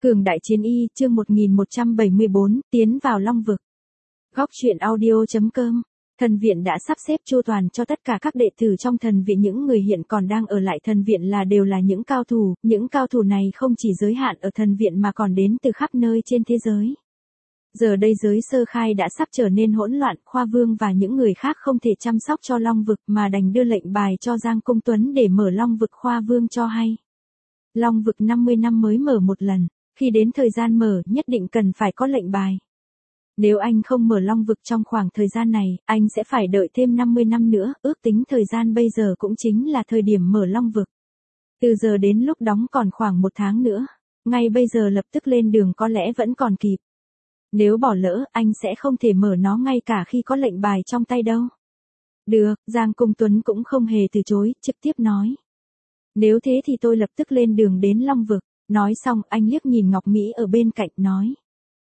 Cường đại chiến y, chương 1174, tiến vào Long vực. Góc truyện audio.com. Thần viện đã sắp xếp chu toàn cho tất cả các đệ tử trong thần viện, những người hiện còn đang ở lại thần viện đều là những cao thủ này không chỉ giới hạn ở thần viện mà còn đến từ khắp nơi trên thế giới. Giờ đây giới sơ khai đã sắp trở nên hỗn loạn, Khoa Vương và những người khác không thể chăm sóc cho Long vực mà đành đưa lệnh bài cho Giang Cung Tuấn để mở Long vực. Khoa Vương cho hay, Long vực 50 năm mới mở một lần, khi đến thời gian mở nhất định cần phải có lệnh bài. Nếu anh không mở Long vực trong khoảng thời gian này, anh sẽ phải đợi thêm 50 năm nữa, ước tính thời gian bây giờ cũng chính là thời điểm mở Long vực. Từ giờ đến lúc đóng còn khoảng 1 tháng nữa, ngay bây giờ lập tức lên đường có lẽ vẫn còn kịp. Nếu bỏ lỡ, anh sẽ không thể mở nó ngay cả khi có lệnh bài trong tay đâu. Được, Giang Cung Tuấn cũng không hề từ chối, trực tiếp nói. Nếu thế thì tôi lập tức lên đường đến Long vực. Nói xong, anh liếc nhìn Ngọc Mỹ ở bên cạnh nói.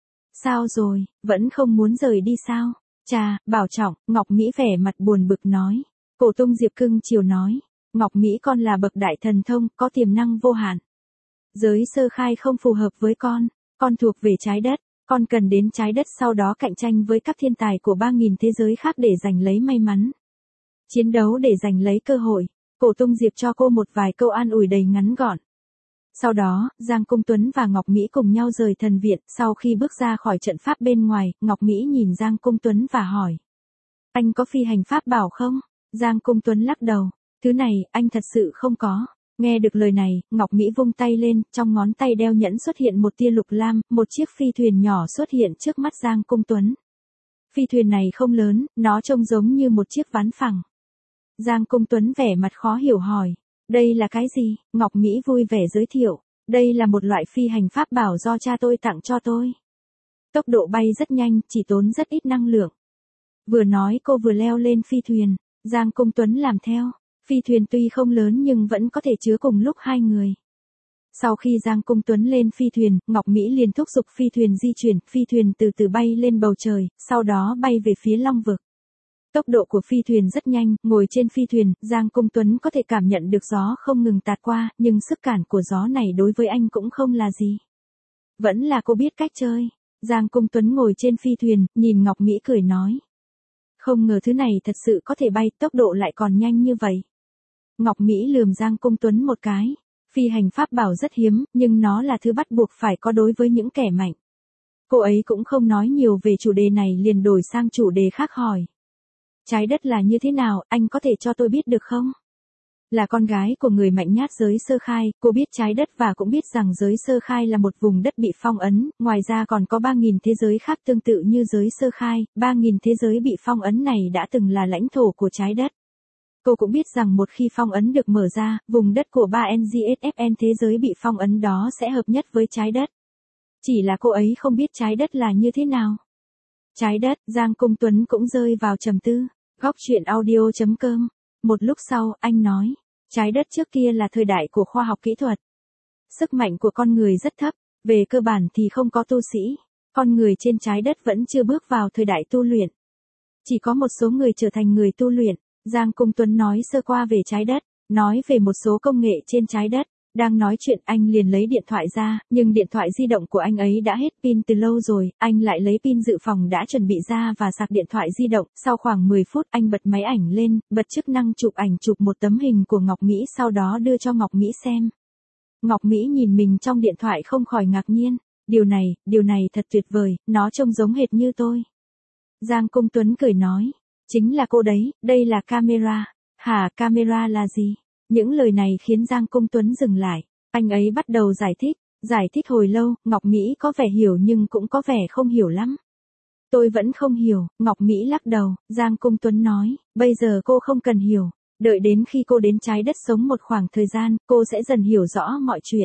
Sao rồi, vẫn không muốn rời đi sao? Chà, bảo trọng, Ngọc Mỹ vẻ mặt buồn bực nói. Cổ Tung Diệp cưng chiều nói. Ngọc Mỹ con là bậc đại thần thông, có tiềm năng vô hạn. Giới sơ khai không phù hợp với con thuộc về trái đất. Con cần đến trái đất sau đó cạnh tranh với các thiên tài của 3.000 thế giới khác để giành lấy may mắn. Chiến đấu để giành lấy cơ hội. Cổ Tung Diệp cho cô một vài câu an ủi đầy ngắn gọn. Sau đó, Giang Cung Tuấn và Ngọc Mỹ cùng nhau rời thần viện. Sau khi bước ra khỏi trận pháp bên ngoài, Ngọc Mỹ nhìn Giang Cung Tuấn và hỏi. Anh có phi hành pháp bảo không? Giang Cung Tuấn lắc đầu. Thứ này, anh thật sự không có. Nghe được lời này, Ngọc Mỹ vung tay lên, trong ngón tay đeo nhẫn xuất hiện một tia lục lam, một chiếc phi thuyền nhỏ xuất hiện trước mắt Giang Cung Tuấn. Phi thuyền này không lớn, nó trông giống như một chiếc ván phẳng. Giang Cung Tuấn vẻ mặt khó hiểu hỏi. Đây là cái gì? Ngọc Mỹ vui vẻ giới thiệu. Đây là một loại phi hành pháp bảo do cha tôi tặng cho tôi. Tốc độ bay rất nhanh, chỉ tốn rất ít năng lượng. Vừa nói cô vừa leo lên phi thuyền. Giang Cung Tuấn làm theo. Phi thuyền tuy không lớn nhưng vẫn có thể chứa cùng lúc 2 người. Sau khi Giang Cung Tuấn lên phi thuyền, Ngọc Mỹ liền thúc giục phi thuyền di chuyển. Phi thuyền từ từ bay lên bầu trời, sau đó bay về phía Long vực. Tốc độ của phi thuyền rất nhanh, ngồi trên phi thuyền, Giang Cung Tuấn có thể cảm nhận được gió không ngừng tạt qua, nhưng sức cản của gió này đối với anh cũng không là gì. Vẫn là cô biết cách chơi. Giang Cung Tuấn ngồi trên phi thuyền, nhìn Ngọc Mỹ cười nói. Không ngờ thứ này thật sự có thể bay, tốc độ lại còn nhanh như vậy. Ngọc Mỹ lườm Giang Cung Tuấn một cái. Phi hành pháp bảo rất hiếm, nhưng nó là thứ bắt buộc phải có đối với những kẻ mạnh. Cô ấy cũng không nói nhiều về chủ đề này liền đổi sang chủ đề khác hỏi. Trái đất là như thế nào, anh có thể cho tôi biết được không? Là con gái của người mạnh nhất giới sơ khai, cô biết trái đất và cũng biết rằng giới sơ khai là một vùng đất bị phong ấn, ngoài ra còn có 3.000 thế giới khác tương tự như giới sơ khai, 3.000 thế giới bị phong ấn này đã từng là lãnh thổ của trái đất. Cô cũng biết rằng một khi phong ấn được mở ra, vùng đất của 3NGSFN thế giới bị phong ấn đó sẽ hợp nhất với trái đất. Chỉ là cô ấy không biết trái đất là như thế nào. Trái đất, Giang Cung Tuấn cũng rơi vào trầm tư. Góc truyện audio.com. Một lúc sau, anh nói, trái đất trước kia là thời đại của khoa học kỹ thuật. Sức mạnh của con người rất thấp, về cơ bản thì không có tu sĩ. Con người trên trái đất vẫn chưa bước vào thời đại tu luyện. Chỉ có một số người trở thành người tu luyện. Giang Cung Tuấn nói sơ qua về trái đất, nói về một số công nghệ trên trái đất. Đang nói chuyện anh liền lấy điện thoại ra, nhưng điện thoại di động của anh ấy đã hết pin từ lâu rồi, anh lại lấy pin dự phòng đã chuẩn bị ra và sạc điện thoại di động, sau khoảng 10 phút anh bật máy ảnh lên, bật chức năng chụp ảnh chụp một tấm hình của Ngọc Mỹ sau đó đưa cho Ngọc Mỹ xem. Ngọc Mỹ nhìn mình trong điện thoại không khỏi ngạc nhiên, điều này thật tuyệt vời, nó trông giống hệt như tôi. Giang Cung Tuấn cười nói, chính là cô đấy, đây là camera. Hả, camera là gì? Những lời này khiến Giang Cung Tuấn dừng lại. Anh ấy bắt đầu giải thích hồi lâu, Ngọc Mỹ có vẻ hiểu nhưng cũng có vẻ không hiểu lắm. Tôi vẫn không hiểu, Ngọc Mỹ lắc đầu, Giang Cung Tuấn nói, bây giờ cô không cần hiểu. Đợi đến khi cô đến trái đất sống một khoảng thời gian, cô sẽ dần hiểu rõ mọi chuyện.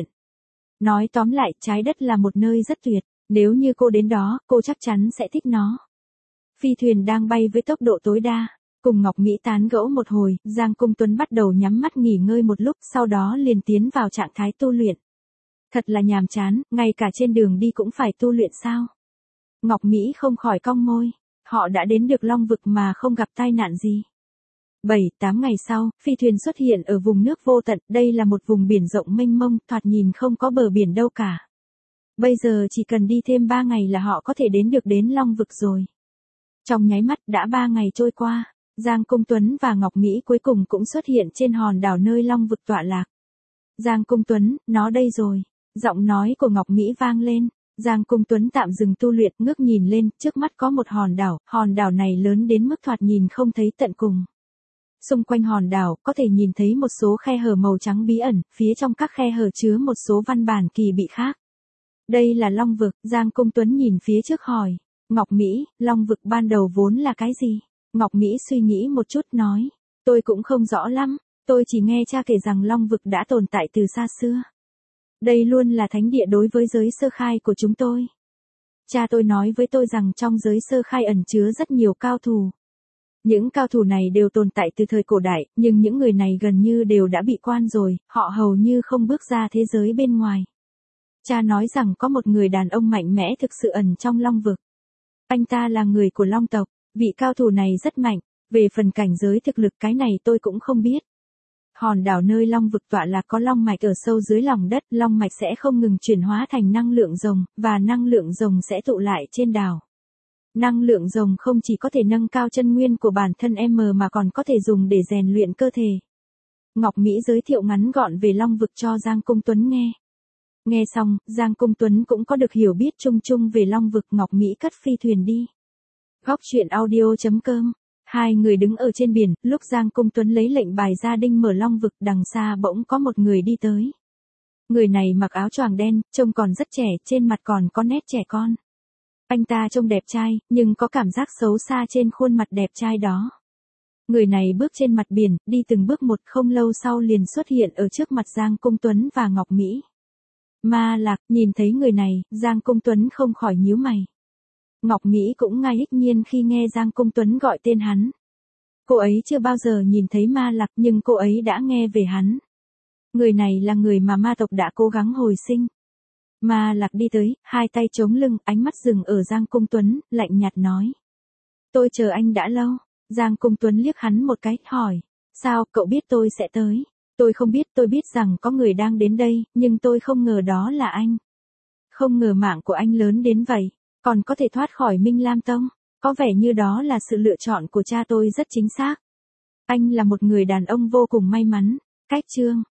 Nói tóm lại, trái đất là một nơi rất tuyệt, nếu như cô đến đó, cô chắc chắn sẽ thích nó. Phi thuyền đang bay với tốc độ tối đa. Cùng Ngọc Mỹ tán gẫu một hồi, Giang Cung Tuấn bắt đầu nhắm mắt nghỉ ngơi một lúc, sau đó liền tiến vào trạng thái tu luyện. Thật là nhàm chán, ngay cả trên đường đi cũng phải tu luyện sao? Ngọc Mỹ không khỏi cong môi. Họ đã đến được Long vực mà không gặp tai nạn gì. 7-8 ngày sau, phi thuyền xuất hiện ở vùng nước vô tận, đây là một vùng biển rộng mênh mông, thoạt nhìn không có bờ biển đâu cả. Bây giờ chỉ cần đi thêm 3 ngày là họ có thể đến Long Vực rồi. Trong nháy mắt đã 3 ngày trôi qua, Giang Cung Tuấn và Ngọc Mỹ cuối cùng cũng xuất hiện trên hòn đảo nơi Long Vực tọa lạc. Giang Cung Tuấn, nó đây rồi. Giọng nói của Ngọc Mỹ vang lên. Giang Cung Tuấn tạm dừng tu luyện, ngước nhìn lên, trước mắt có một hòn đảo này lớn đến mức thoạt nhìn không thấy tận cùng. Xung quanh hòn đảo có thể nhìn thấy một số khe hở màu trắng bí ẩn, phía trong các khe hở chứa một số văn bản kỳ bị khác. Đây là Long Vực, Giang Cung Tuấn nhìn phía trước hỏi. Ngọc Mỹ, Long Vực ban đầu vốn là cái gì? Ngọc Mỹ suy nghĩ một chút nói. Tôi cũng không rõ lắm, tôi chỉ nghe cha kể rằng Long Vực đã tồn tại từ xa xưa. Đây luôn là thánh địa đối với giới sơ khai của chúng tôi. Cha tôi nói với tôi rằng trong giới sơ khai ẩn chứa rất nhiều cao thủ. Những cao thủ này đều tồn tại từ thời cổ đại, nhưng những người này gần như đều đã bị quan rồi, họ hầu như không bước ra thế giới bên ngoài. Cha nói rằng có một người đàn ông mạnh mẽ thực sự ẩn trong Long Vực. Anh ta là người của Long tộc, vị cao thủ này rất mạnh, về phần cảnh giới thực lực cái này tôi cũng không biết. Hòn đảo nơi Long Vực tọa lạc có long mạch ở sâu dưới lòng đất, long mạch sẽ không ngừng chuyển hóa thành năng lượng rồng, và năng lượng rồng sẽ tụ lại trên đảo. Năng lượng rồng không chỉ có thể nâng cao chân nguyên của bản thân mà còn có thể dùng để rèn luyện cơ thể. Ngọc Mỹ giới thiệu ngắn gọn về Long Vực cho Giang Cung Tuấn nghe. Nghe xong, Giang Cung Tuấn cũng có được hiểu biết chung chung về Long Vực. Ngọc Mỹ cất phi thuyền đi. Góc truyện audio.com. Hai người đứng ở trên biển, lúc Giang Cung Tuấn lấy lệnh bài ra đinh mở Long Vực, đằng xa bỗng có một người đi tới. Người này mặc áo choàng đen, trông còn rất trẻ, trên mặt còn có nét trẻ con. Anh ta trông đẹp trai, nhưng có cảm giác xấu xa trên khuôn mặt đẹp trai đó. Người này bước trên mặt biển, đi từng bước một, không lâu sau liền xuất hiện ở trước mặt Giang Cung Tuấn và Ngọc Mỹ. Ma Lạc, nhìn thấy người này, Giang Cung Tuấn không khỏi nhíu mày. Ngọc Mỹ cũng ngay hích nhiên khi nghe Giang Cung Tuấn gọi tên hắn. Cô ấy chưa bao giờ nhìn thấy Ma Lạc, nhưng cô ấy đã nghe về hắn. Người này là người mà ma tộc đã cố gắng hồi sinh. Ma Lạc đi tới, hai tay chống lưng, ánh mắt dừng ở Giang Cung Tuấn, lạnh nhạt nói. Tôi chờ anh đã lâu. Giang Cung Tuấn liếc hắn một cái, hỏi. Sao, cậu biết tôi sẽ tới? Tôi không biết, tôi biết rằng có người đang đến đây, nhưng tôi không ngờ đó là anh. Không ngờ mạng của anh lớn đến vậy, còn có thể thoát khỏi Minh Lam Tông. Có vẻ như đó là sự lựa chọn của cha tôi rất chính xác. Anh là một người đàn ông vô cùng may mắn. Cách chương.